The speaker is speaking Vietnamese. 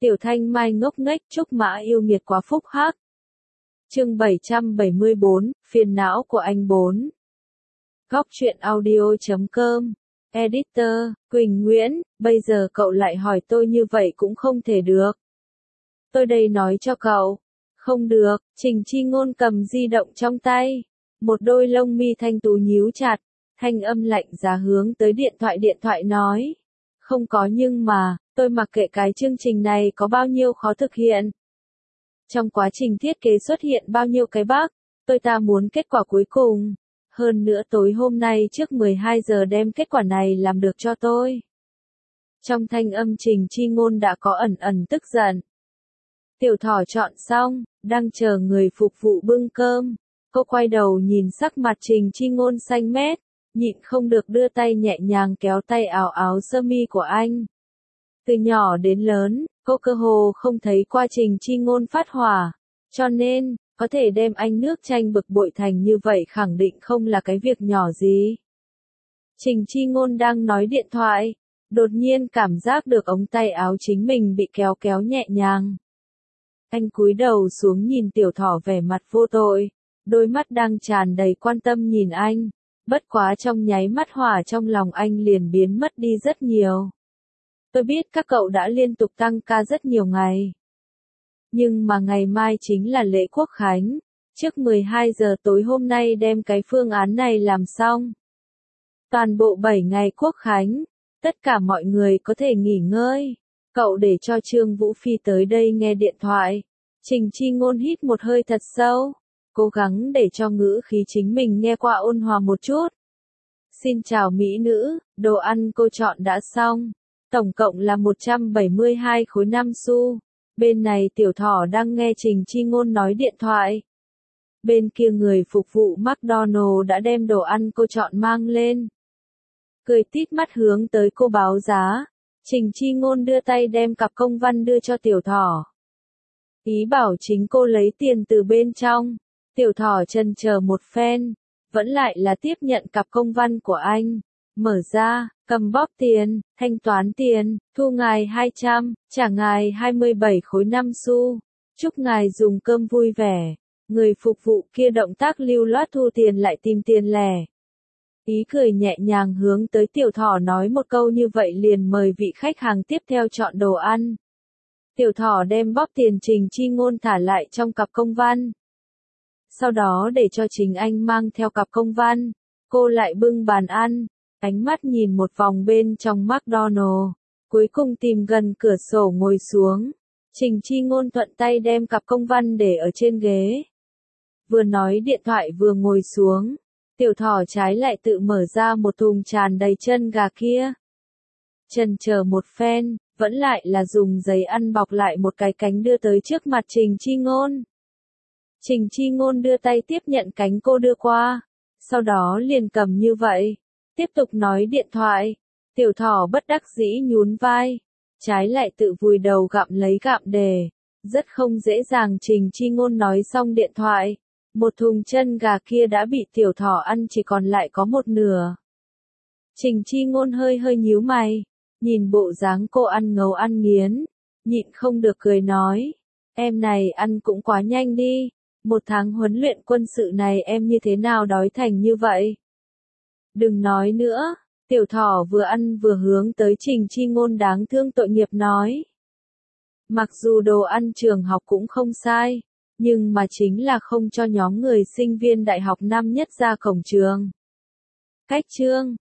Tiểu Thanh Mai ngốc nghếch Trúc Mã yêu nghiệt quá phúc hắc. Chương 774, phiền não của anh 4. Góc truyện audio.com. Editor, Quỳnh Nguyễn, bây giờ cậu lại hỏi tôi như vậy cũng không thể được. Tôi đây nói cho cậu. Không được, Trình Chi Ngôn cầm di động trong tay. Một đôi lông mi thanh tú nhíu chặt, thanh âm lạnh giá hướng tới điện thoại nói. Không có nhưng mà, tôi mặc kệ cái chương trình này có bao nhiêu khó thực hiện. Trong quá trình thiết kế xuất hiện bao nhiêu cái bug, ta muốn kết quả cuối cùng. Hơn nữa tối hôm nay trước 12 giờ đem kết quả này làm được cho tôi. Trong thanh âm Trình Chi Ngôn đã có ẩn tức giận. Tiểu Thỏ chọn xong, đang chờ người phục vụ bưng cơm. Cô quay đầu nhìn sắc mặt Trình Chi Ngôn xanh mét, nhịn không được đưa tay nhẹ nhàng kéo tay áo sơ mi của anh. Từ nhỏ đến lớn, cô cơ hồ không thấy qua Trình Chi Ngôn phát hỏa, cho nên, có thể đem anh nước chanh bực bội thành như vậy khẳng định không là cái việc nhỏ gì. Trình Chi Ngôn đang nói điện thoại, đột nhiên cảm giác được ống tay áo chính mình bị kéo nhẹ nhàng. Anh cúi đầu xuống nhìn Tiểu Thỏ vẻ mặt vô tội, đôi mắt đang tràn đầy quan tâm nhìn anh, bất quá trong nháy mắt hỏa trong lòng anh liền biến mất đi rất nhiều. Tôi biết các cậu đã liên tục tăng ca rất nhiều ngày. Nhưng mà ngày mai chính là lễ Quốc Khánh, trước 12 giờ tối hôm nay đem cái phương án này làm xong. Toàn bộ 7 ngày Quốc Khánh, tất cả mọi người có thể nghỉ ngơi. Cậu để cho Trương Vũ Phi tới đây nghe điện thoại. Trình Chi Ngôn hít một hơi thật sâu, cố gắng để cho ngữ khí chính mình nghe qua ôn hòa một chút. Xin chào mỹ nữ, đồ ăn cô chọn đã xong. Tổng cộng là 172 khối 5 xu. Bên này Tiểu Thỏ đang nghe Trình Chi Ngôn nói điện thoại. Bên kia người phục vụ McDonald đã đem đồ ăn cô chọn mang lên. Cười tít mắt hướng tới cô báo giá. Trình Chi Ngôn đưa tay đem cặp công văn đưa cho Tiểu Thỏ. Ý bảo chính cô lấy tiền từ bên trong. Tiểu Thỏ chần chờ một phen, vẫn lại là tiếp nhận cặp công văn của anh. Mở ra, cầm bóp tiền, thanh toán tiền, thu ngài 200, trả ngài 27 khối 5 xu. Chúc ngài dùng cơm vui vẻ. Người phục vụ kia động tác lưu loát thu tiền lại tìm tiền lẻ. Ý cười nhẹ nhàng hướng tới Tiểu Thỏ nói một câu như vậy liền mời vị khách hàng tiếp theo chọn đồ ăn. Tiểu Thỏ đem bóp tiền Trình Chi Ngôn thả lại trong cặp công văn. Sau đó để cho chính anh mang theo cặp công văn, cô lại bưng bàn ăn, ánh mắt nhìn một vòng bên trong McDonald, cuối cùng tìm gần cửa sổ ngồi xuống. Trình Chi Ngôn thuận tay đem cặp công văn để ở trên ghế. Vừa nói điện thoại vừa ngồi xuống. Tiểu Thỏ trái lại tự mở ra một thùng tràn đầy chân gà kia. Chần chờ một phen, vẫn lại là dùng giấy ăn bọc lại một cái cánh đưa tới trước mặt Trình Chi Ngôn. Trình Chi Ngôn đưa tay tiếp nhận cánh cô đưa qua, sau đó liền cầm như vậy, tiếp tục nói điện thoại. Tiểu Thỏ bất đắc dĩ nhún vai, trái lại tự vùi đầu gặm lấy gặm đề. Rất không dễ dàng Trình Chi Ngôn nói xong điện thoại. Một thùng chân gà kia đã bị Tiểu Thỏ ăn chỉ còn lại có một nửa. Trình Chi Ngôn hơi nhíu mày, nhìn bộ dáng cô ăn ngấu ăn nghiến, nhịn không được cười nói. Em này ăn cũng quá nhanh đi, 1 tháng huấn luyện quân sự này em như thế nào đói thành như vậy? Đừng nói nữa, Tiểu Thỏ vừa ăn vừa hướng tới Trình Chi Ngôn đáng thương tội nghiệp nói. Mặc dù đồ ăn trường học cũng không sai, nhưng mà chính là không cho nhóm người sinh viên đại học năm nhất ra cổng trường. Cách chương